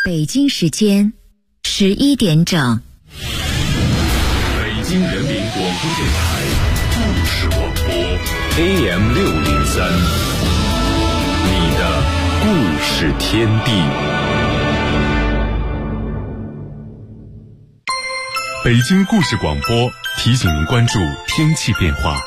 北京时间11点整。 北京人民广播电台故事广播 AM603，你的故事天地。北京故事广播提醒您关注天气变化。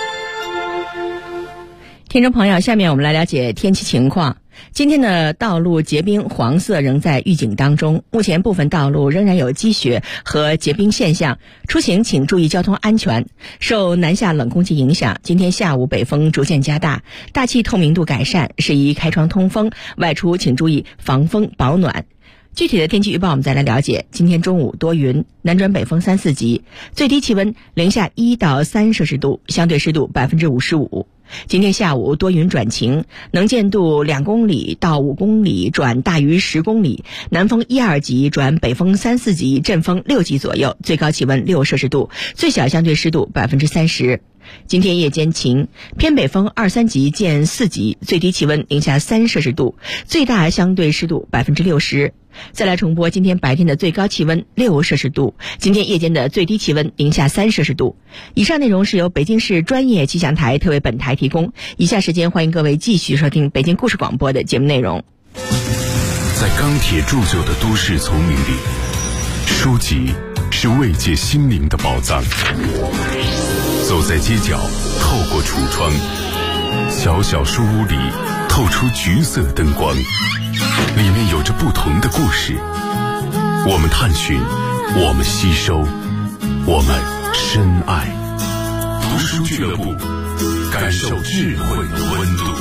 听众朋友，下面我们来了解天气情况。今天的道路结冰黄色仍在预警当中，目前部分道路仍然有积雪和结冰现象，出行请注意交通安全。受南下冷空气影响，今天下午北风逐渐加大，大气透明度改善，适宜开窗通风，外出请注意防风保暖。具体的天气预报我们再来了解。今天中午多云，南转北风3、4级，最低气温零下1到3摄氏度，相对湿度55%。今天下午多云转晴，能见度2公里到5公里转大于10公里，南风1、2级转北风3、4级，阵风6级左右，最高气温6摄氏度，最小相对湿度30%。今天夜间晴，偏北风2、3级见4级，最低气温零下3摄氏度，最大相对湿度60%。再来重播今天白天的最高气温6摄氏度，今天夜间的最低气温零下3摄氏度。以上内容是由北京市专业气象台特为本台提供。以下时间欢迎各位继续收听北京故事广播的节目内容。 在钢铁铸就的都市丛林里，书籍是慰藉心灵的宝藏。走在街角，透过橱窗，小小书屋里透出橘色灯光，里面有着不同的故事。我们探寻，我们吸收，我们深爱。读书俱乐部，感受智慧的温度。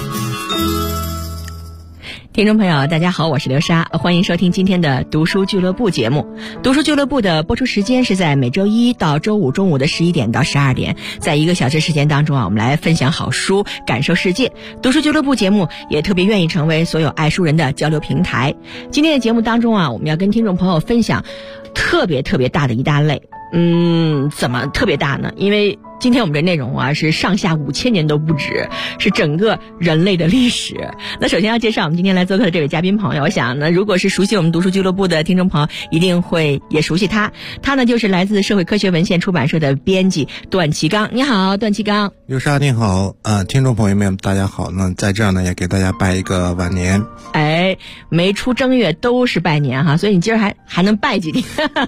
听众朋友大家好，我是刘莎，欢迎收听今天的读书俱乐部节目。读书俱乐部的播出时间是在每周一到周五中午的11点到12点，在1个小时时间当中我们来分享好书，感受世界。读书俱乐部节目也特别愿意成为所有爱书人的交流平台。今天的节目当中我们要跟听众朋友分享特别大的一大类。怎么特别大呢？因为今天我们这内容是上下5000年都不止，是整个人类的历史。那首先要介绍我们今天来做客的这位嘉宾朋友，我想呢，如果是熟悉我们读书俱乐部的听众朋友，一定会也熟悉他。他呢就是来自社会科学文献出版社的编辑段祺刚。你好，段祺刚。 刘莎你好，听众朋友们大家好。那在这儿呢也给大家拜一个晚年。 没出正月都是拜年哈，所以你今儿还能拜几天。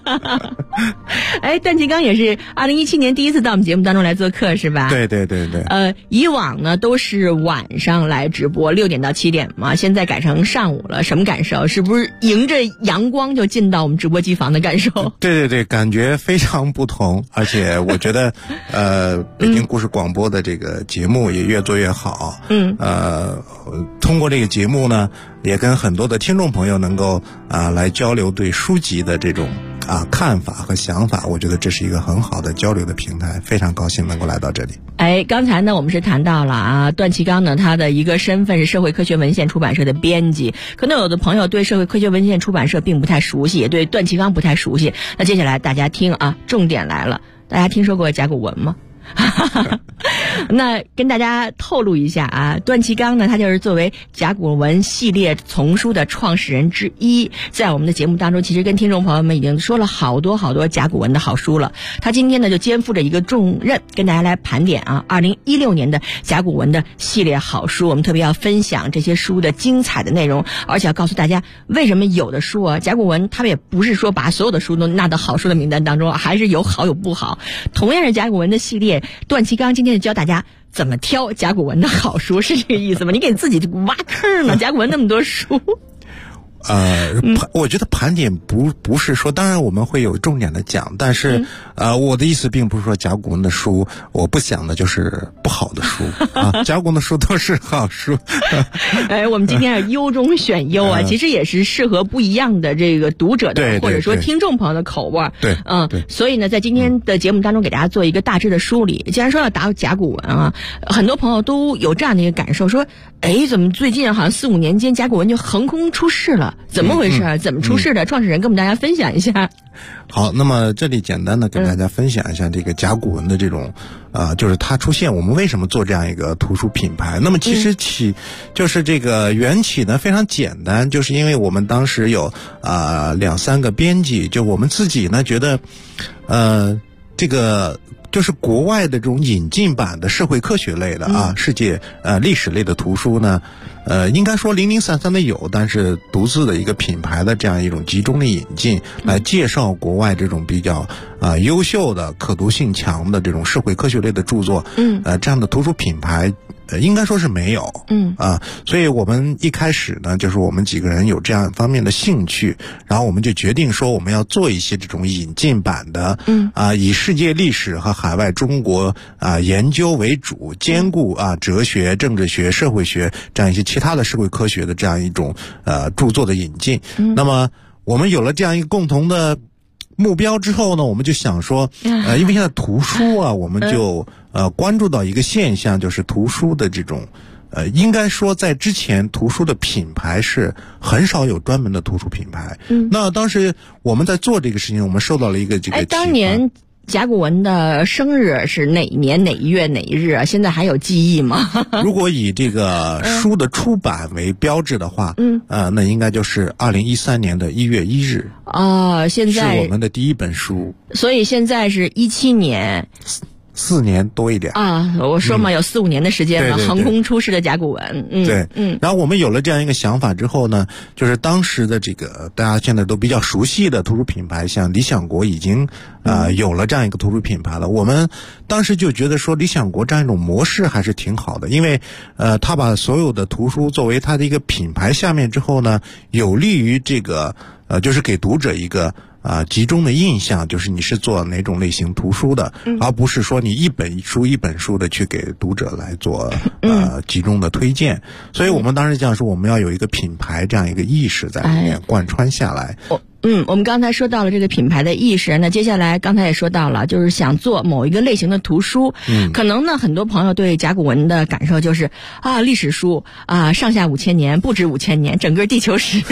段祺刚也是2017年第一次到我们节目当中来做客是吧？ 对。 以往呢都是晚上来直播6点到7点嘛，现在改成上午了，什么感受？是不是迎着阳光就进到我们直播机房的感受？ 对，感觉非常不同。而且我觉得北京故事广播的这个节目也越做越好。通过这个节目呢，也跟很多的听众朋友能够来交流对书籍的这种看法和想法，我觉得这是一个很好的交流的平台，非常高兴能够来到这里。 刚才呢我们是谈到了段祺刚呢，他的一个身份是社会科学文献出版社的编辑。可能有的朋友对社会科学文献出版社并不太熟悉，也对段祺刚不太熟悉。那接下来大家听重点来了，大家听说过甲骨文吗？那跟大家透露一下段祺刚呢，他就是作为甲骨文系列丛书的创始人之一，在我们的节目当中其实跟听众朋友们已经说了好多甲骨文的好书了。他今天呢就肩负着一个重任，跟大家来盘点2016年的甲骨文的系列好书。我们特别要分享这些书的精彩的内容，而且要告诉大家为什么有的书甲骨文他们也不是说把所有的书都纳到好书的名单当中，还是有好有不好。同样是甲骨文的系列，段祺刚今天就教大家怎么挑甲骨文的好书，是这个意思吗？你给自己挖坑呢？甲骨文那么多书。 我觉得盘点不是说，当然我们会有重点的讲，但是我的意思并不是说甲骨文的书我不想的就是不好的书甲骨文的书都是好书。 我们今天是优中选优其实也是适合不一样的这个读者的，或者说听众朋友的口味。 对， 所以呢，在今天的节目当中给大家做一个大致的梳理。既然说要打甲骨文很多朋友都有这样的一个感受，说怎么最近好像4、5年间甲骨文就横空出世了？ 了？怎么回事？怎么出事的？创始人跟我们大家分享一下。 好，那么这里简单的跟大家分享一下这个甲骨文的这种就是它出现，我们为什么做这样一个图书品牌。那么其实就是这个缘起呢非常简单，就是因为我们当时有2-3个编辑，就我们自己呢觉得这个就是国外的这种引进版的社会科学类的世界历史类的图书呢，应该说零零散散的有，但是独自的一个品牌的这样一种集中的引进，来介绍国外这种比较优秀的可读性强的这种社会科学类的著作，这样的图书品牌应该说是没有，所以我们一开始呢，就是我们几个人有这样方面的兴趣，然后我们就决定说我们要做一些这种引进版的，以世界历史和海外中国研究为主，兼顾哲学、政治学、社会学这样一些其他的社会科学的这样一种著作的引进。那么我们有了这样一个共同的目标之后呢，我们就想说，因为现在图书我们就关注到一个现象，就是图书的这种应该说在之前图书的品牌是很少有专门的图书品牌。那当时我们在做这个事情，我们受到了一个这个启发。 当年甲骨文的生日是哪一年哪一月哪一日啊？现在还有记忆吗？ 如果以这个书的出版为标志的话，那应该就是2013年的1月1日。 现在是我们的第一本书。 所以现在是17年。 4年多一点我说嘛，有4-5年的时间了， 对横空出世的甲骨文。 然后我们有了这样一个想法之后呢，就是当时的这个大家现在都比较熟悉的图书品牌，像理想国已经有了这样一个图书品牌了。我们当时就觉得说理想国这样一种模式还是挺好的，因为他把所有的图书作为他的一个品牌下面之后呢，有利于这个就是给读者一个集中的印象，就是你是做哪种类型图书的，而不是说你一本书的去给读者来做集中的推荐。所以我们当时讲说我们要有一个品牌这样一个意识在里面贯穿下来。 我们刚才说到了这个品牌的意识，那接下来刚才也说到了，就是想做某一个类型的图书。可能呢很多朋友对甲骨文的感受就是历史书上下5000年，不止5000年，整个地球史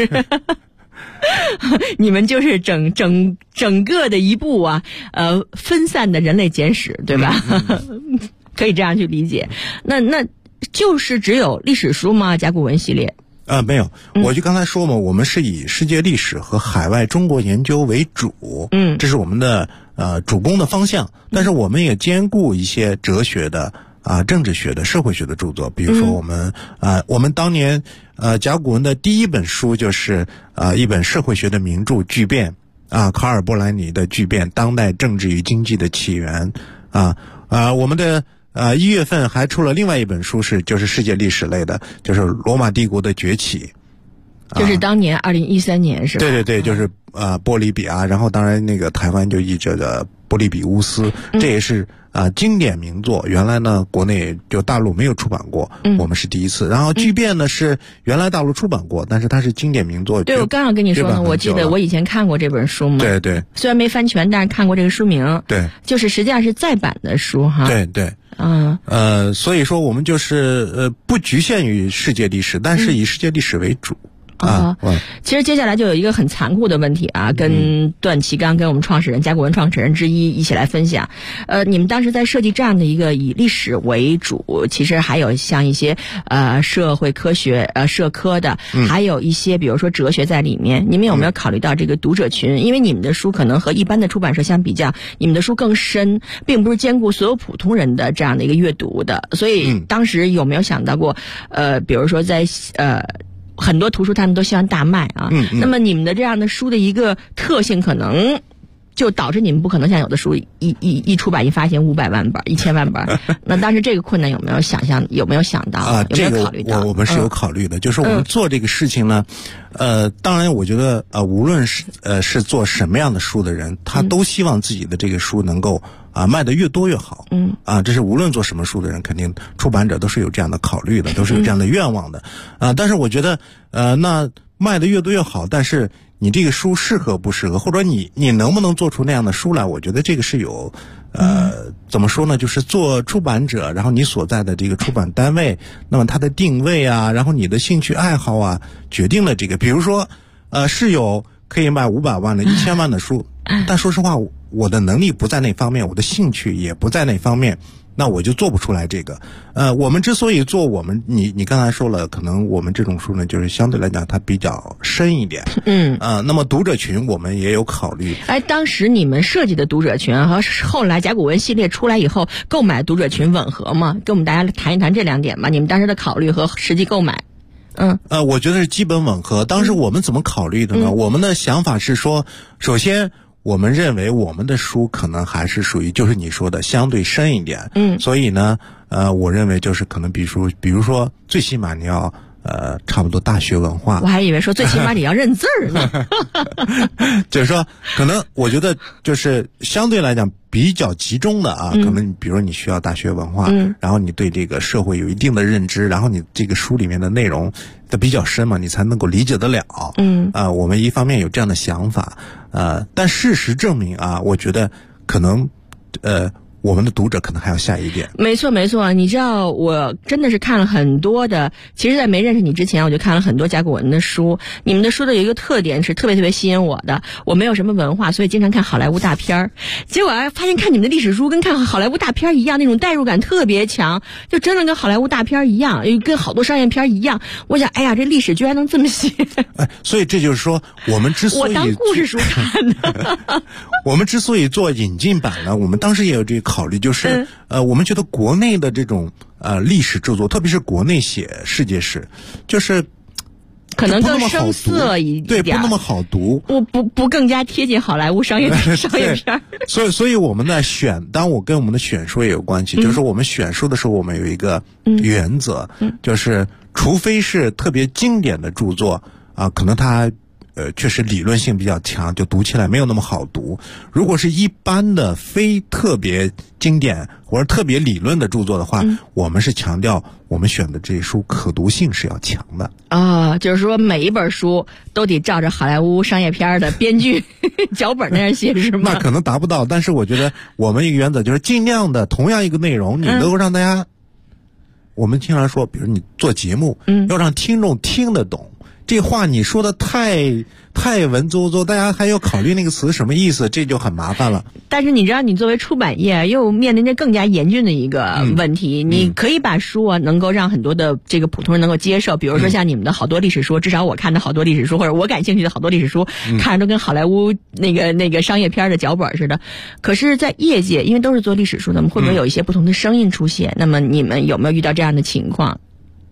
你们就是整个的一部分散的人类简史，对吧？可以这样去理解。那就是只有历史书吗？甲骨文系列？ 没有，我就刚才说嘛，我们是以世界历史和海外中国研究为主，这是我们的主攻的方向。但是我们也兼顾一些哲学的政治学的、社会学的著作，比如说我们当年甲骨文的第一本书就是一本社会学的名著《巨变》卡尔波莱尼的《巨变：当代政治与经济的起源》我们的1月份还出了另外一本书就是世界历史类的，就是罗马帝国的崛起。 就是当年2013年是吧？ 对，就是波利比亚，然后当然那个台湾就译这个波利比乌斯，这也是经典名作。原来呢国内就大陆没有出版过，我们是第一次。然后巨变呢是原来大陆出版过，但是它是经典名作。 对，我刚要跟你说呢，我记得我以前看过这本书嘛。 对， 虽然没翻全，但是看过这个书名。 对， 就是实际上是再版的书哈。 对。所以说我们就是不局限于世界历史，但是以世界历史为主。 其实接下来就有一个很残酷的问题跟段祺刚跟我们创始人甲骨文创始人之一起来分享。你们当时在设计这样的一个以历史为主，其实还有像一些社会科学社科的，还有一些比如说哲学在里面。你们有没有考虑到这个读者群？因为你们的书可能和一般的出版社相比较，你们的书更深，并不是兼顾所有普通人的这样的一个阅读的。所以当时有没有想到过比如说在很多图书他们都希望大卖那么你们的这样的书的一个特性，可能就导致你们不可能像有的书一出版一发行500万本、1000万本。那当时这个困难有没有想到？有没有考虑到？ 我们是有考虑的，就是我们做这个事情呢，当然我觉得无论是做什么样的书的人，他都希望自己的这个书能够卖得越多越好。这是无论做什么书的人，肯定出版者都是有这样的考虑的，都是有这样的愿望的。但是我觉得那卖得越多越好，但是你这个书适合不适合，或者你能不能做出那样的书来，我觉得这个是有怎么说呢，就是做出版者，然后你所在的这个出版单位，那么它的定位然后你的兴趣爱好决定了这个。比如说是有可以卖500万的、1000万的书，但说实话，我的能力不在那方面，我的兴趣也不在那方面，那我就做不出来这个。我们之所以做你刚才说了，可能我们这种书呢，就是相对来讲它比较深一点。那么读者群我们也有考虑。 当时你们设计的读者群和后来甲骨文系列出来以后购买读者群吻合吗？跟我们大家谈一谈这2点吧，你们当时的考虑和实际购买。 我觉得是基本吻合。当时我们怎么考虑的呢？我们的想法是说，首先我们认为我们的书可能还是属于就是你说的相对深一点。所以呢，我认为就是可能比如说最起码你要差不多大学文化。 我还以为说最起码你要认字儿呢。 就是说，可能我觉得就是相对来讲比较集中的啊，可能比如说你需要大学文化，然后你对这个社会有一定的认知，然后你这个书里面的内容它比较深嘛，你才能够理解得了。我们一方面有这样的想法，但事实证明啊，我觉得可能我们的读者可能还要下一点。 没错没错，你知道我真的是看了很多的，其实在没认识你之前我就看了很多甲骨文的书。你们的书的有一个特点是特别特别吸引我的，我没有什么文化，所以经常看好莱坞大片儿，结果发现看你们的历史书跟看好莱坞大片一样，那种代入感特别强，就真的跟好莱坞大片一样，跟好多商业片一样。我想哎呀，这历史居然能这么写。 所以这就是说我们之所以我当故事书看的。 我们之所以做引进版呢，我们当时也有这个考虑，就是我们觉得国内的这种历史著作，特别是国内写世界史，就是可能更生涩一点， 对，不那么好读， 不更加贴近好莱坞商业片。 所以我们在当我跟我们的选书也有关系，就是我们选书的时候，我们有一个原则，就是除非是特别经典的著作啊，可能它确实理论性比较强，就读起来没有那么好读。如果是一般的非特别经典或者特别理论的著作的话，我们是强调我们选的这些书可读性是要强的啊，就是说每一本书都得照着好莱坞商业片的编剧脚本那样写，是吗？ 那可能达不到，但是我觉得我们一个原则就是尽量的同样一个内容，你能够让大家，我们经常说，比如你做节目，要让听众听得懂。这话你说的太文绉绉，大家还要考虑那个词什么意思，这就很麻烦了。 但是你知道，你作为出版业又面临着更加严峻的一个问题，你可以把书能够让很多的这个普通人能够接受，比如说像你们的好多历史书，至少我看的好多历史书，或者我感兴趣的好多历史书，看着都跟好莱坞那个商业片的脚本似的。可是，在业界，因为都是做历史书的，会不会有一些不同的声音出现？那么你们有没有遇到这样的情况？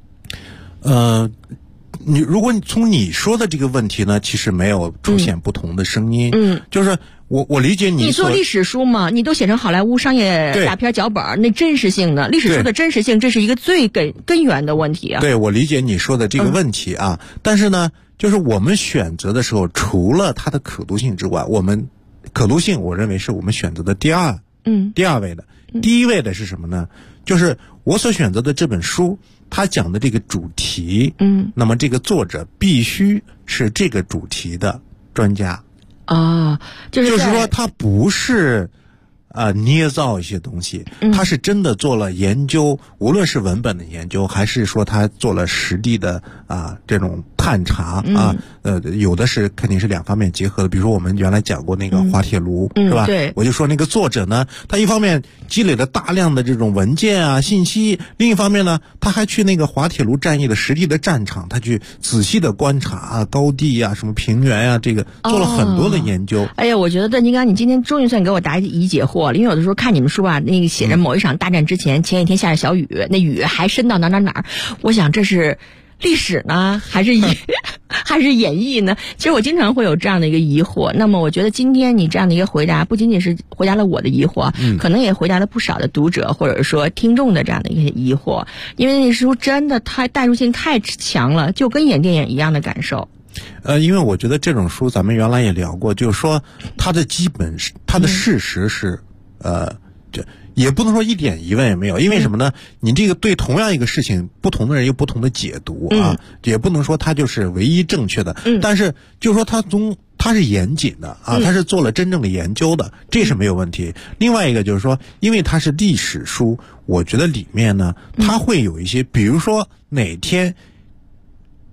如果你从你说的这个问题呢，其实没有出现不同的声音。就是我理解你做历史书嘛，你都写成好莱坞商业大片脚本，那真实性呢？历史书的真实性，这是一个最根源的问题啊。 对，我理解你说的这个问题啊，但是呢，就是我们选择的时候，除了它的可读性之外，可读性我认为是我们选择的第二位的。第一位的是什么呢？就是我所选择的这本书，他讲的这个主题，那么这个作者必须是这个主题的专家啊，就是说他不是捏造一些东西，他是真的做了研究，无论是文本的研究，还是说他做了实地的这种探查有的是肯定是两方面结合的。比如说我们原来讲过那个滑铁卢，是吧？ 对， 我就说那个作者呢，他一方面积累了大量的这种文件信息，另一方面呢，他还去那个滑铁卢战役的实地的战场，他去仔细的观察高地什么平原这个做了很多的研究。 哎呀，我觉得邓金刚，你今天终于算给我答疑解惑了，因为有的时候看你们书那个写着某一场大战之前，前几天下着小雨，那雨还深到哪儿，我想这是历史呢，还是演绎呢？其实我经常会有这样的一个疑惑。那么我觉得今天你这样的一个回答，不仅仅是回答了我的疑惑，可能也回答了不少的读者或者说听众的这样的一些疑惑。因为那书真的代入性太强了，就跟演电影一样的感受。 因为我觉得这种书咱们原来也聊过，就是说它的事实是这也不能说一点疑问也没有，因为什么呢？你这个对同样一个事情，不同的人有不同的解读也不能说它就是唯一正确的。但是就是说它是严谨的它是做了真正的研究的，这是没有问题。另外一个就是说，因为它是历史书，我觉得里面呢，它会有一些，比如说哪天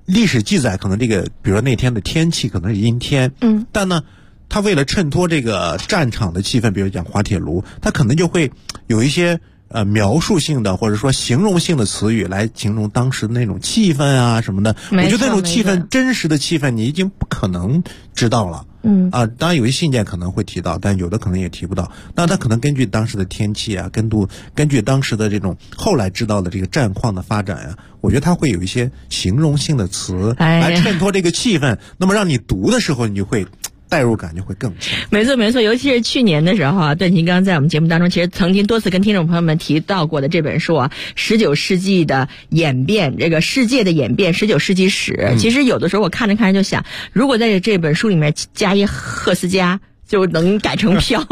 历史记载可能这个，比如说那天的天气可能是阴天，但呢，他为了衬托这个战场的气氛，比如讲滑铁卢，他可能就会有一些描述性的或者说形容性的词语来形容当时的那种气氛啊什么的。我觉得那种气氛，真实的气氛你已经不可能知道了。当然有些信件可能会提到，但有的可能也提不到。那他可能根据当时的天气啊，根据当时的这种后来知道的这个战况的发展啊，我觉得他会有一些形容性的词来衬托这个气氛，那么让你读的时候你就会代入感就会更强。 没错没错，尤其是去年的时候啊，段秦刚在我们节目当中其实曾经多次跟听众朋友们提到过的这本书啊，19世纪的演变，这个世界的演变，19世纪史。其实有的时候我看着看着就想，如果在这本书里面加一赫斯加，就能改成飘。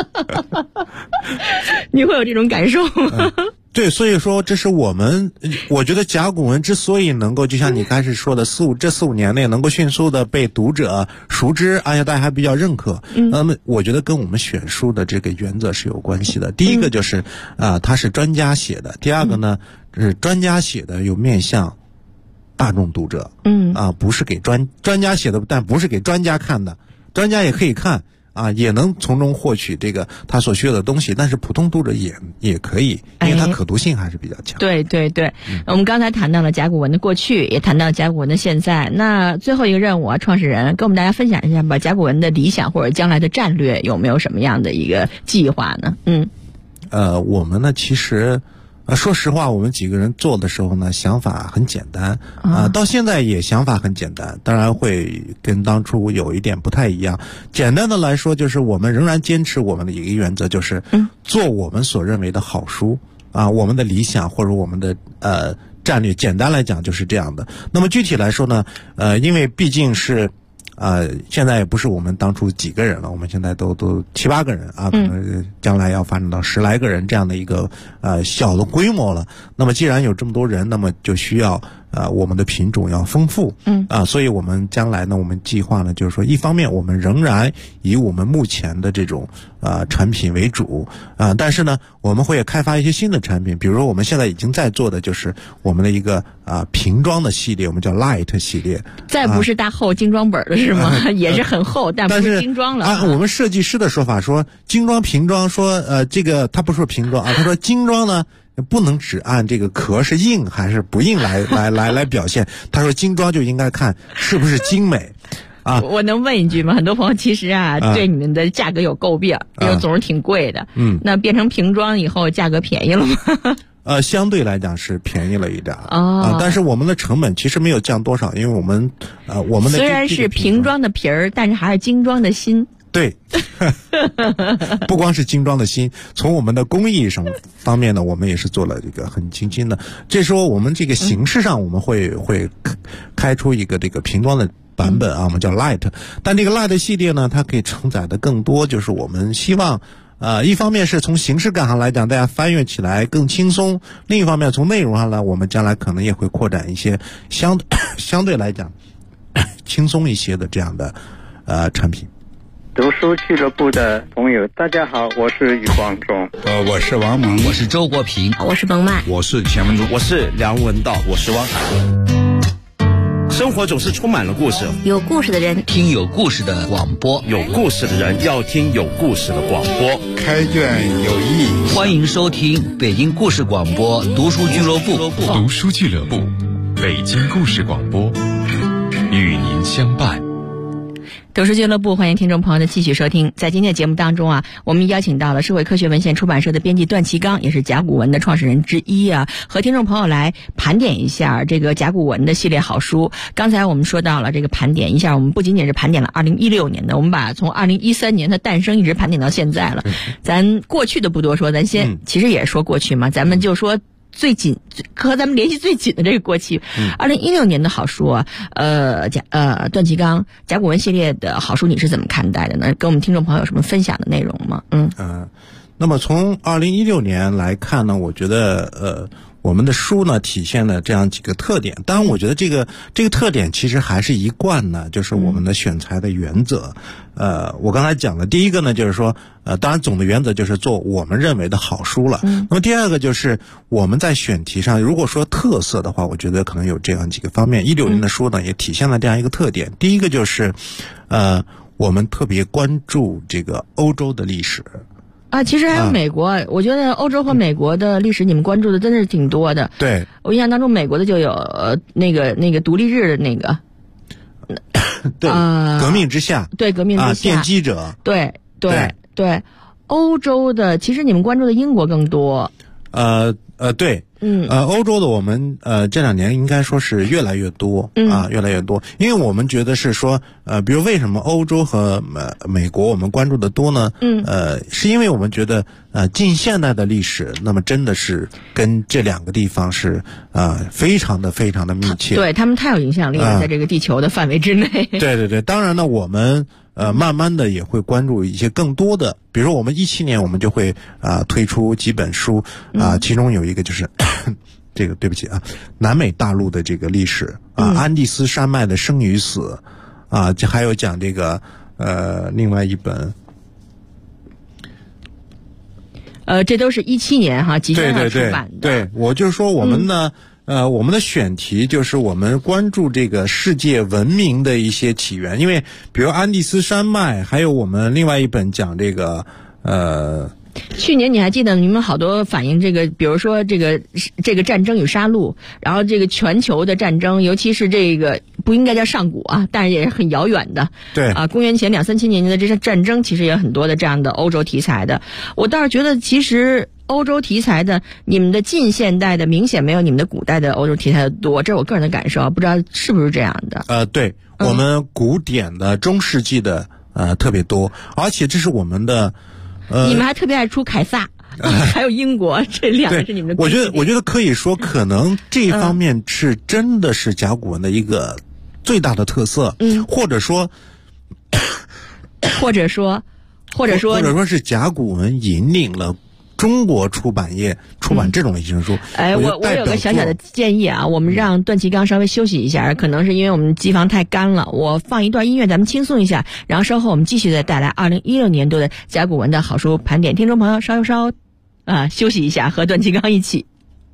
你会有这种感受吗？ 对，所以说这是我觉得甲骨文之所以能够就像你开始说的这4-5年内能够迅速的被读者熟知，而且大家还比较认可，那么我觉得跟我们选书的这个原则是有关系的。第一个就是它是专家写的，第二个呢是专家写的有面向大众读者，不是给专家写的，但不是给专家看的，专家也可以看。也能从中获取这个他所需要的东西，但是普通读者也可以，因为它可读性还是比较强。 对对对，我们刚才谈到了甲骨文的过去，也谈到了甲骨文的现在。那最后一个任务啊，创始人跟我们大家分享一下吧，甲骨文的理想或者将来的战略有没有什么样的一个计划呢？ 我们呢其实。说实话，我们几个人做的时候呢，想法很简单到现在也想法很简单，当然会跟当初有一点不太一样。简单的来说，就是我们仍然坚持我们的一个原则，就是做我们所认为的好书我们的理想或者我们的战略，简单来讲就是这样的。那么具体来说呢，因为毕竟是。现在也不是我们当初几个人了，我们现在都7-8个人可能将来要发展到10来个人这样的一个小的规模了。那么既然有这么多人，那么就需要我们的品种要丰富，所以我们将来呢，我们计划呢，就是说，一方面我们仍然以我们目前的这种产品为主但是呢，我们会开发一些新的产品，比如说我们现在已经在做的就是我们的一个瓶装的系列，我们叫 Light 系列， 再不是大厚精装本的是吗？也是很厚，但不是精装了。 我们设计师的说法说，精装瓶装，说这个他不说瓶装他说精装呢。不能只按这个壳是硬还是不硬来表现。他说精装就应该看是不是精美我能问一句吗？很多朋友其实对你们的价格有诟病，因为总是挺贵的。那变成瓶装以后价格便宜了吗？ 相对来讲是便宜了一点但是我们的成本其实没有降多少，因为我们的虽然是瓶装的皮儿，但是还是精装的心。 对，不光是精装的心，从我们的工艺上方面呢，我们也是做了这个很精心的。这时候我们这个形式上，我们会开出一个这个瓶装的版本我们叫 Light。但这个 Light 系列呢，它可以承载的更多，就是我们希望一方面是从形式感上来讲，大家翻阅起来更轻松；另一方面从内容上呢，我们将来可能也会扩展一些相对来讲轻松一些的这样的产品。 读书俱乐部的朋友，大家好，我是余光中， 我是王蒙， 我是周国平， 我是冯曼， 我是钱文忠， 我是梁文道，我是汪海。生活总是充满了故事， 有故事的人听有故事的广播， 有故事的人要听有故事的广播。 开卷有益， 欢迎收听北京故事广播读书俱乐部。 读书俱乐部，北京故事广播，与您相伴。 读书俱乐部，欢迎听众朋友的继续收听。在今天的节目当中我们邀请到了社会科学文献出版社的编辑段其刚，也是甲骨文的创始人之一和听众朋友来盘点一下这个甲骨文的系列好书。刚才我们说到了这个盘点一下，我们不仅仅是盘点了2016年的，我们把从2013年的诞生一直盘点到现在了。咱过去的不多说，咱先其实也说过去嘛，咱们就说最紧和咱们联系最紧的这个过去，2016年的好书段其刚甲骨文系列的好书，你是怎么看待的呢？跟我们听众朋友有什么分享的内容吗？ 那么从2016年来看呢，我觉得我们的书呢体现了这样几个特点。当然我觉得这个特点其实还是一贯呢，就是我们的选材的原则。我刚才讲的第一个呢，就是说当然总的原则就是做我们认为的好书了。那么第二个就是我们在选题上，如果说特色的话，我觉得可能有这样几个方面。16年的书呢也体现了这样一个特点。第一个就是我们特别关注这个欧洲的历史。 其实还有美国，我觉得欧洲和美国的历史你们关注的真的是挺多的。 对， 我印象当中美国的就有那个独立日的那个， 对，革命之夏， 对，革命之夏， 奠基者， 对。欧洲的其实你们关注的英国更多。 对，欧洲的我们这2年应该说是越来越多越来越多，因为我们觉得是说比如为什么欧洲和美国我们关注的多呢？是因为我们觉得近现代的历史，那么真的是跟这2个地方是非常的密切， 对，他们太有影响力了，在这个地球的范围之内。 对，当然呢，我们慢慢的也会关注一些更多的，比如说我们17年我们就会推出几本书其中有一个就是这个对不起南美大陆的这个历史安第斯山脉的生与死还有讲这个另外一本这都是17年即将要出版的。 对，我就是说我们呢我们的选题就是我们关注这个世界文明的一些起源，因为比如安第斯山脉，还有我们另外一本讲这个去年你还记得你们好多反映这个，比如说这个战争与杀戮，然后这个全球的战争，尤其是这个不应该叫上古但是也是很遥远的。 对公元前2、3千年的这些战争，其实也有很多的这样的欧洲题材的。我倒是觉得其实欧洲题材的，你们的近现代的明显没有你们的古代的欧洲题材的多，这是我个人的感受，不知道是不是这样的。 对，我们古典的中世纪的特别多，而且这是我们的你们还特别爱出凯撒还有英国，这2个是你们的。 我觉得可以说可能这一方面是真的是甲骨文的一个最大的特色，或者说是甲骨文引领了中国出版业出版这种类型书。 我有个小小的建议我们让段祺刚稍微休息一下，可能是因为我们机房太干了，我放一段音乐咱们轻松一下，然后稍后我们继续再带来2016年度的甲骨文的好书盘点。听众朋友稍休息一下，和段祺刚一起。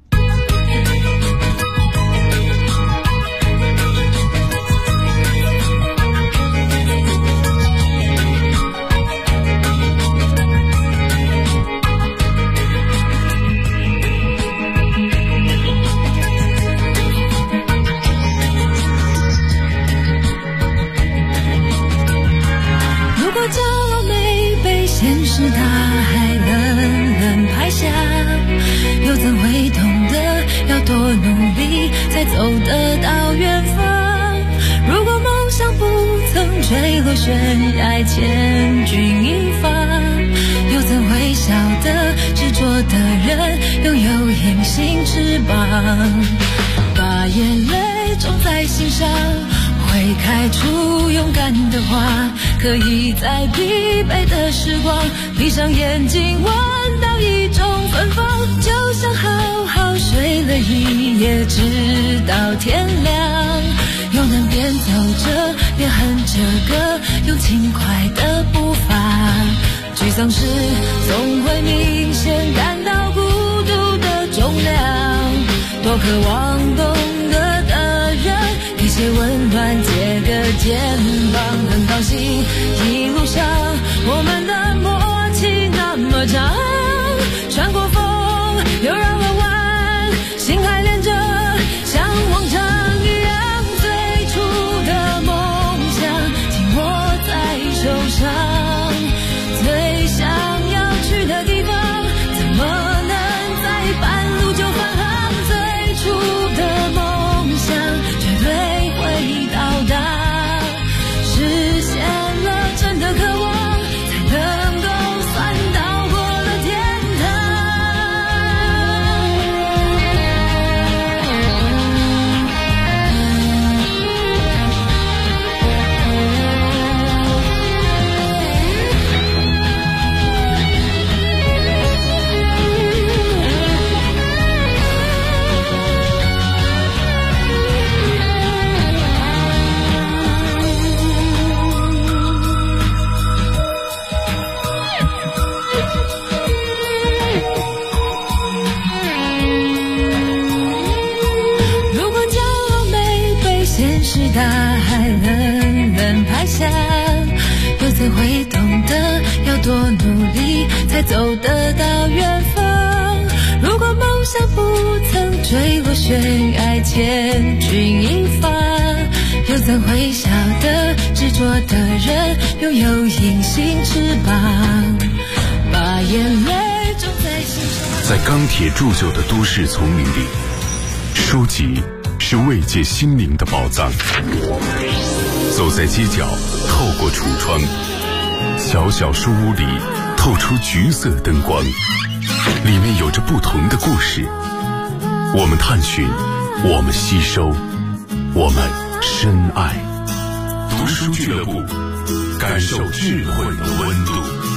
走得到远方，如果梦想不曾坠落悬崖，千钧一发，又怎会晓得执着的人拥有隐形翅膀，把眼泪种在心上，会开出勇敢的花，可以在疲惫的时光闭上眼睛闻到一种芬芳，就像好好睡了一夜直到天亮，又能边走着边哼着歌，用轻快的步伐，沮丧时总会明显感到孤独的重量，多渴望懂得的人给些温暖，借个肩膀，很高兴一路上我们的默契那么长，穿过风又绕了弯，心还连着像往常一样，最初的梦想紧握在手上，最想要去的地方怎么能在半路就返航，最初的梦想绝对会到达，实现了真的渴望，才能够算到过了天大海冷冷拍响，又怎会懂得要多努力才走得到远方？如果梦想不曾坠落悬崖，千钧一发，又怎会晓得执着的人拥有隐形翅膀，把眼泪种在心上。 在钢铁铸就的都市丛林里，书籍是慰藉心灵的宝藏。走在街角，透过橱窗，小小书屋里透出橘色灯光，里面有着不同的故事。我们探寻，我们吸收，我们深爱。读书俱乐部，感受智慧的温度。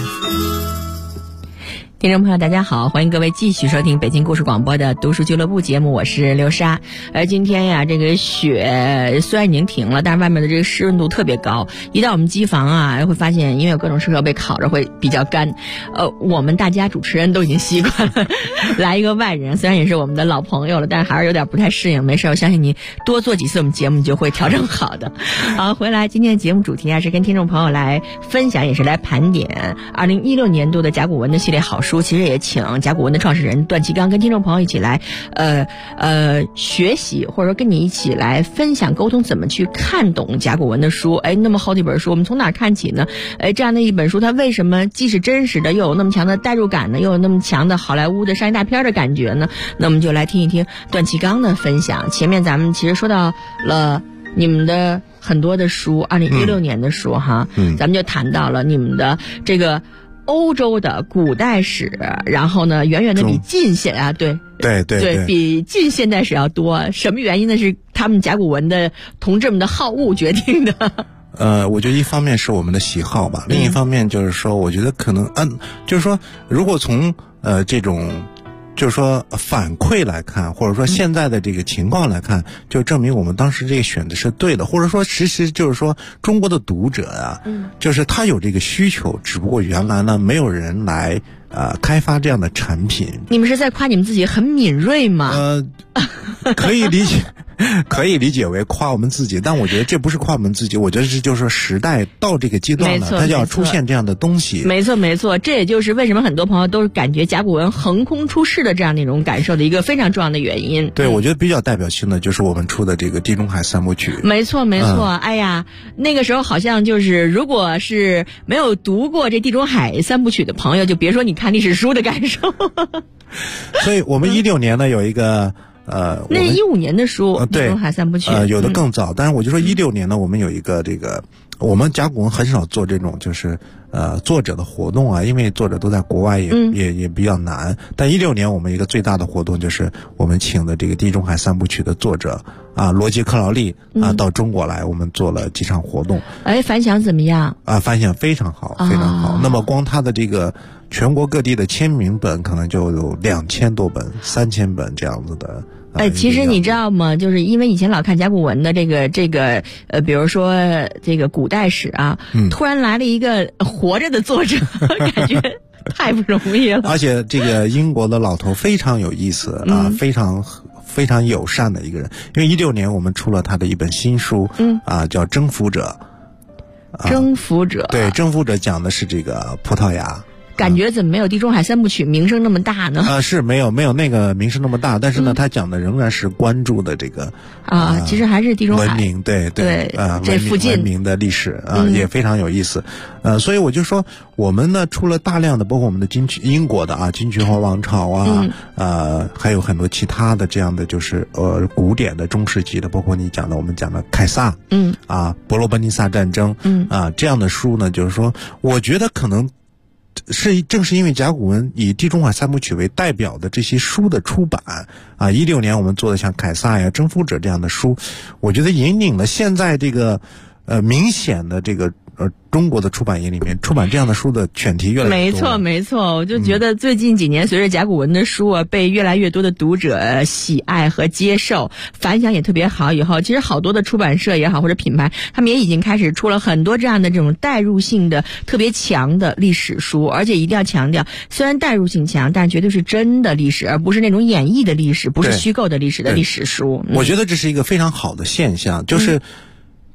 听众朋友大家好，欢迎各位继续收听北京故事广播的读书俱乐部节目，我是刘莎。而今天呀，这个雪虽然已经停了，但是外面的这个湿润度特别高，一到我们机房啊，会发现因为有各种设备烤着会比较干。我们大家主持人都已经习惯了，来一个外人，虽然也是我们的老朋友了，但是还是有点不太适应。没事，我相信你多做几次我们节目，你就会调整好的。好，回来今天的节目主题啊，是跟听众朋友来分享，也是来盘点2016年度的甲骨文的系列好书。其实也请甲骨文的创始人段祺刚跟听众朋友一起来学习，或者说跟你一起来分享沟通怎么去看懂甲骨文的书。那么好几本书我们从哪看起呢？这样的一本书它为什么既是真实的，又有那么强的代入感呢？又有那么强的好莱坞的商业大片的感觉呢？那我们就来听一听段祺刚的分享。前面咱们其实说到了你们的很多的书，2016年的书哈，咱们就谈到了你们的这个欧洲的古代史，然后呢，远远的比近现啊，对，比近现代史要多。什么原因呢？是他们甲骨文的同志们的好恶决定的。 我觉得一方面是我们的喜好吧，另一方面就是说，我觉得可能就是说，如果从这种就是说反馈来看，或者说现在的这个情况来看，就证明我们当时这个选的是对的，或者说其实就是说中国的读者啊，就是他有这个需求，只不过原来呢没有人来开发这样的产品。 你们是在夸你们自己很敏锐吗？ 可以理解。可以理解为夸我们自己，但我觉得这不是夸我们自己，我觉得是就是说时代到这个阶段了，它就要出现这样的东西。 没错，这也就是为什么很多朋友都是感觉甲骨文横空出世的这样的一种感受的一个非常重要的原因。 对，我觉得比较代表性的就是我们出的这个地中海三部曲。 没错，哎呀，那个时候好像就是如果是没有读过这地中海三部曲的朋友，就别说你看历史书的感受。 所以我们16年呢有一个那是15年的书，地中海三部曲， 有的更早。但是我就说16年呢，我们有一个这个，我们甲骨文很少做这种就是作者的活动啊，因为作者都在国外也比较难。但16年我们一个最大的活动就是我们请的这个地中海三部曲的作者罗杰克劳利到中国来，我们做了几场活动。 反响怎么样？ 反响非常好，非常好。那么光他的这个全国各地的签名本可能就有2000多本、3000本这样子的。 其实你知道吗？就是因为以前老看甲骨文的这个，比如说这个古代史啊，突然来了一个活着的作者，感觉太不容易了。 而且这个英国的老头非常有意思非常友善的一个人。因为16年我们出了他的一本新书，叫《征服者》。 征服者， 对，征服者讲的是这个葡萄牙。 感觉怎么没有地中海三部曲名声那么大呢？ 是没有那个名声那么大，但是呢，他讲的仍然是关注的这个其实还是地中海文明，对这附近文明的历史也非常有意思。所以我就说，我们呢出了大量的，包括我们的英国的金君豪王朝还有很多其他的这样的就是古典的中世纪的，包括你讲的我们讲的凯撒，伯罗奔尼撒战争，这样的书呢，就是说，我觉得可能。正是因为甲骨文以地中海三部曲为代表的这些书的出版16年我们做的像凯撒呀、征服者这样的书，我觉得引领了现在这个明显的这个中国的出版业里面出版这样的书的选题越来越多。 没错，我就觉得最近几年随着甲骨文的书被越来越多的读者喜爱和接受，反响也特别好，以后其实好多的出版社也好或者品牌，他们也已经开始出了很多这样的这种代入性的特别强的历史书，而且一定要强调，虽然代入性强，但绝对是真的历史，而不是那种演绎的历史，不是虚构的历史的历史书。 我觉得这是一个非常好的现象，就是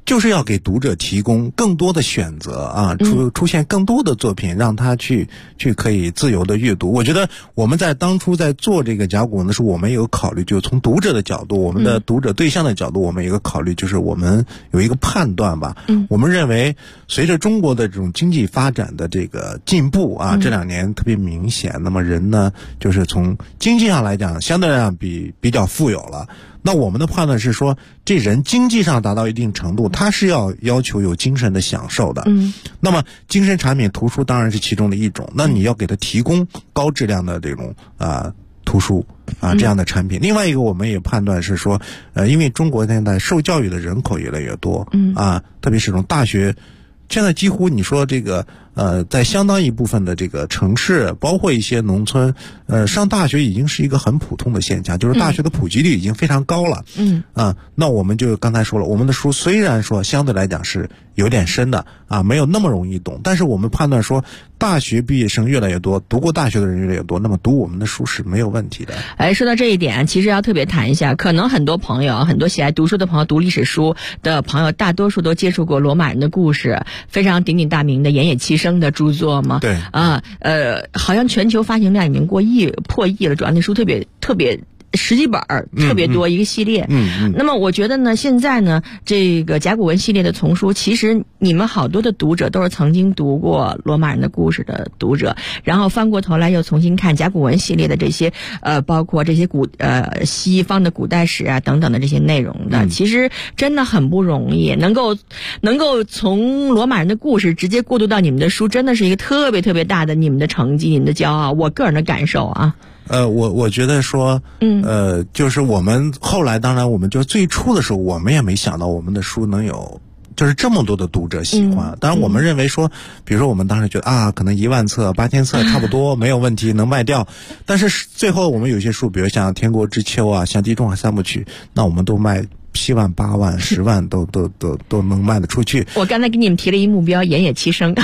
就是要给读者提供更多的选择啊，出现更多的作品，让他去可以自由的阅读。我觉得我们在当初在做这个甲骨文的时候，我们有考虑，就从读者的角度，我们的读者对象的角度，我们有一个考虑，就是我们有一个判断吧。我们认为随着中国的这种经济发展的这个进步啊，这2年特别明显，那么人呢，就是从经济上来讲，相对来讲比较富有了。那我们的判断是说，这人经济上达到一定程度，他是要求有精神的享受的。那么精神产品图书当然是其中的一种。那你要给他提供高质量的这种图书这样的产品。另外一个，我们也判断是说，因为中国现在受教育的人口越来越多，特别是这种大学。现在几乎你说这个在相当一部分的这个城市，包括一些农村，上大学已经是一个很普通的现象，就是大学的普及率已经非常高了。那我们就刚才说了，我们的书虽然说相对来讲是有点深的没有那么容易懂，但是我们判断说，大学毕业生越来越多，读过大学的人越来越多，那么读我们的书是没有问题的。 说到这一点，其实要特别谈一下，可能很多朋友，很多喜爱读书的朋友，读历史书的朋友，大多数都接触过罗马人的故事，非常鼎鼎大名的岩野七生的著作嘛。 对好像全球发行量已经破亿了，主要那书特别10几本特别多一个系列。那么我觉得呢，现在呢，这个甲骨文系列的丛书，其实你们好多的读者都是曾经读过罗马人的故事的读者，然后翻过头来又重新看甲骨文系列的这些包括这些西方的古代史等等的这些内容的，其实真的很不容易，能够从罗马人的故事直接过渡到你们的书，真的是一个特别特别大的你们的成绩，你们的骄傲，我个人的感受啊。 我觉得说，就是我们后来，当然我们就最初的时候，我们也没想到我们的书能有就是这么多的读者喜欢。当然我们认为说，比如说我们当时觉得可能1万册、8000册差不多没有问题，能卖掉。但是最后我们有些书，比如像《天国之秋》像《地中海3部曲》，那我们都卖7万、8万、10万都能卖得出去。 我刚才给你们提了一目标，岩野七生。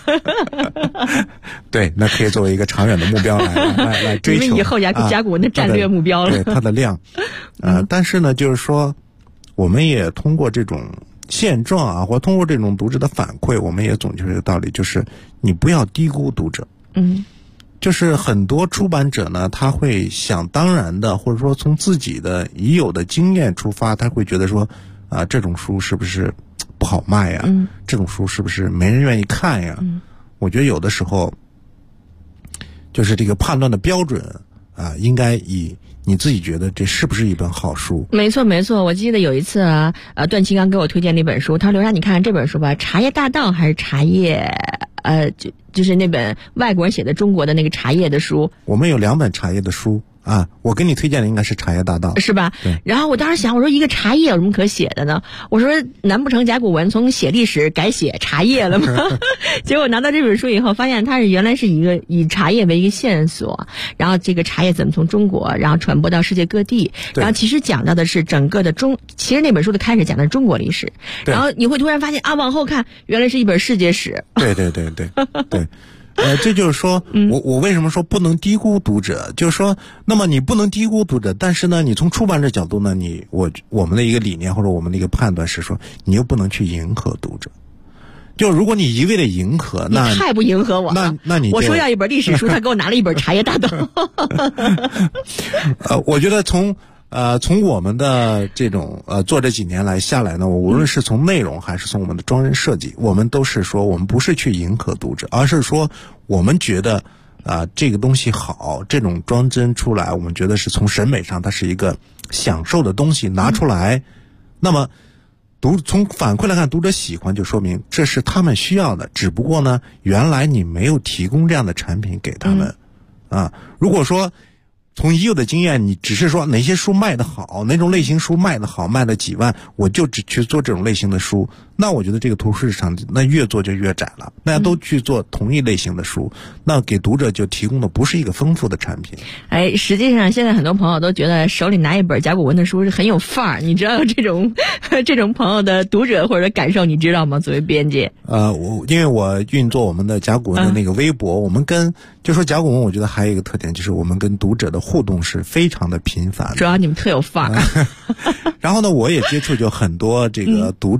对，那可以作为一个长远的目标来追求。 你们以后甲骨文的战略目标了。 对它的量，但是呢，就是说，我们也通过这种现状或通过这种读者的反馈，我们也总结这个道理，就是你不要低估读者。就是很多出版者呢，他会想当然的，或者说从自己的已有的经验出发，他会觉得说，这种书是不是不好卖呀？这种书是不是没人愿意看呀？我觉得有的时候，就是这个判断的标准应该以你自己觉得这是不是一本好书？ 没错没错，我记得有一次段祺刚给我推荐了一本书，他说刘莎你看看这本书吧，茶叶大道还是茶叶就是那本外国人写的中国的那个茶叶的书。 我们有2本茶叶的书我给你推荐的应该是茶叶大道， 是吧？ 对。 然后我当时想，我说一个茶叶有什么可写的呢？我说难不成甲骨文从写历史改写茶叶了吗？结果拿到这本书以后，发现它原来是一个以茶叶为一个线索，然后这个茶叶怎么从中国然后传播到世界各地，然后其实讲到的是整个的其实那本书的开始讲的是中国历史，然后你会突然发现往后看原来是一本世界史。对。 这就是说，我为什么说不能低估读者？就是说，那么你不能低估读者，但是呢，你从出版者角度呢，我们的一个理念或者我们的一个判断是说，你又不能去迎合读者。就如果你一味的迎合， 你太不迎合我了。 那你我说要一本历史书，他给我拿了一本茶叶大道。 我觉得从我们的这种做这几年来下来呢，我无论是从内容还是从我们的装帧设计，我们都是说我们不是去迎合读者，而是说我们觉得这个东西好，这种装帧出来，我们觉得是从审美上它是一个享受的东西拿出来，那么从反馈来看，读者喜欢就说明这是他们需要的，只不过呢，原来你没有提供这样的产品给他们如果说从已有的经验，你只是说哪些书卖得好，哪种类型书卖得好，卖了几万，我就只去做这种类型的书，那我觉得这个图书市场那越做就越窄了。大家都去做同一类型的书，那给读者就提供的不是一个丰富的产品。 实际上现在很多朋友都觉得手里拿一本甲骨文的书是很有范儿，你知道这种朋友的读者或者感受你知道吗？作为编辑， 因为我运作我们的甲骨文的那个微博，我们就说甲骨文，我觉得还有一个特点就是我们跟读者的互动是非常的频繁的， 主要你们特有范儿。 然后呢，我也接触就很多这个读者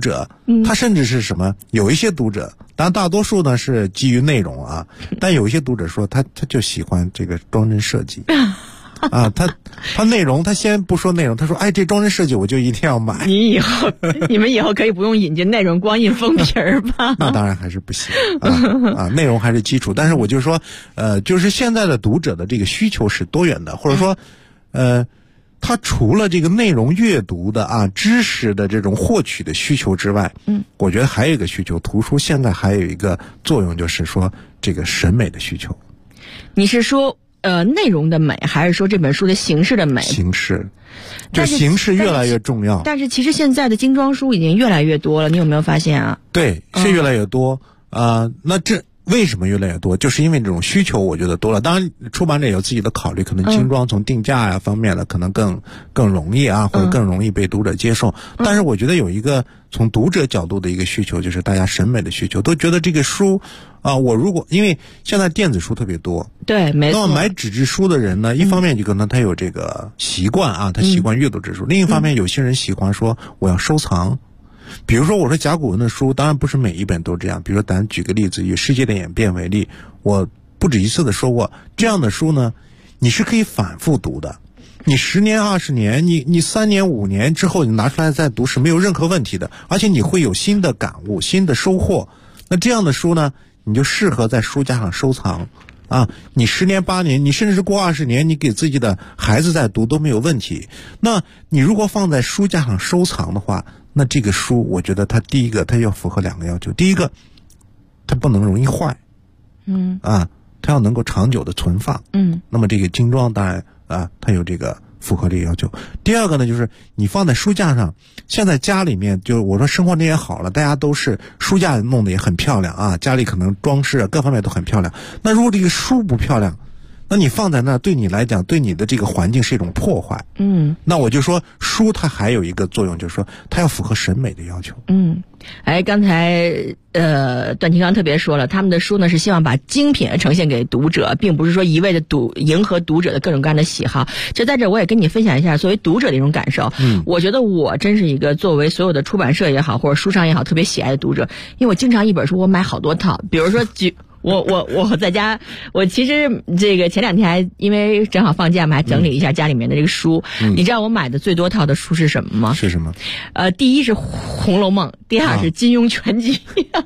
他甚至是什么？有一些读者，当然大多数呢是基于内容啊，但有一些读者说他就喜欢这个装帧设计。啊，他内容，他先不说内容，他说，哎，这装帧设计我就一定要买。 你们以后可以不用引进内容，光印封皮儿吧？ 那当然还是不行啊，内容还是基础。但是我就说，就是现在的读者的这个需求是多元的，或者说，他除了这个内容阅读的啊知识的这种获取的需求之外，我觉得还有一个需求，图书现在还有一个作用，就是说这个审美的需求。 你是说？内容的美，还是说这本书的形式的美？ 形式，就形式越来越重要。 但是其实现在的精装书已经越来越多了，你有没有发现啊？ 对，是越来越多那这为什么越来越多？就是因为这种需求，我觉得多了。当然，出版者有自己的考虑，可能精装从定价方面的可能更容易啊，或者更容易被读者接受。但是我觉得有一个从读者角度的一个需求，就是大家审美的需求，都觉得这个书我如果因为现在电子书特别多， 对，没错。 那么买纸质书的人呢，一方面就可能他有这个习惯啊，他习惯阅读纸质书；另一方面，有些人喜欢说我要收藏。比如说我说甲骨文的书，当然不是每一本都这样。比如说咱举个例子，以世界的演变为例，我不止一次的说过，这样的书呢，你是可以反复读的。你10年、20年，你3年、5年之后，你拿出来再读是没有任何问题的，而且你会有新的感悟、新的收获。那这样的书呢，你就适合在书架上收藏啊。你10年、8年，你甚至是过20年，你给自己的孩子再读都没有问题。那你如果放在书架上收藏的话，那这个书，我觉得它第一个，它要符合2个要求。第一个，它不能容易坏，它要能够长久的存放，那么这个精装当然它有这个符合这个要求。第二个呢，就是你放在书架上，现在家里面就是我说生活也好了，大家都是书架弄得也很漂亮啊，家里可能装饰各方面都很漂亮。那如果这个书不漂亮，那你放在那对你来讲，对你的这个环境是一种破坏。那我就说书它还有一个作用，就是说它要符合审美的要求。 刚才段廷刚特别说了，他们的书呢是希望把精品呈现给读者，并不是说一味的迎合读者的各种各样的喜好。就在这我也跟你分享一下作为读者的一种感受。我觉得我真是一个作为所有的出版社也好或者书商也好特别喜爱的读者，因为我经常一本书我买好多套。比如说我在家，我其实这个前2天还因为正好放假嘛，还整理一下家里面的这个书。你知道我买的最多套的书是什么吗？ 是什么？ 第一是《红楼梦》，第二是金庸全集。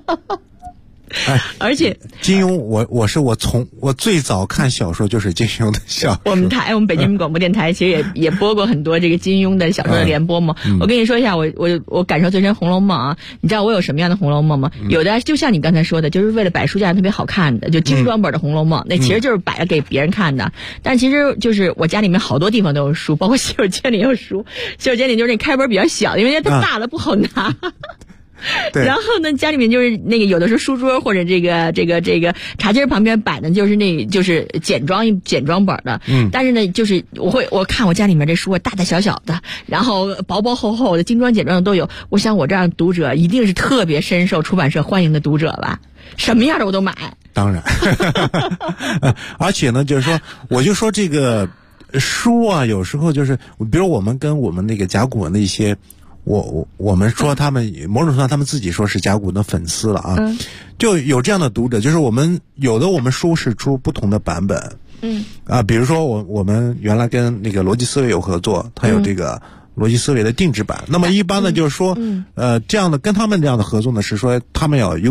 而且金庸，我最早看小说就是金庸的小说。 我们北京广播电台其实也播过很多这个金庸的小说的联播嘛。我跟你说一下，我感受最深《红楼梦》啊。你知道我有什么样的《红楼梦》吗？有的就像你刚才说的，就是为了摆书架上特别好看的，就精装本的《红楼梦》，那其实就是摆了给别人看的。但其实就是我家里面好多地方都有书，包括洗手间里有书，洗手间里就是那开本比较小，因为它大了不好拿。然后呢，家里面就是那个有的时候书桌或者这个茶几旁边摆的就是简装本的。但是呢，就是我看我家里面这书大大小小的，然后薄薄厚厚的，精装简装的都有。我想我这样读者一定是特别深受出版社欢迎的读者吧，什么样的我都买。当然， 而且呢，就是说，我就说这个书啊，有时候就是，比如我们跟我们那个甲骨文的一些。我们说他们某种程度上他们自己说是甲骨文的粉丝了啊，就有这样的读者，就是我们书是出不同的版本，比如说我们原来跟那个逻辑思维有合作，它有这个逻辑思维的定制版，那么一般呢就是说这样的跟他们这样的合作呢是说他们要优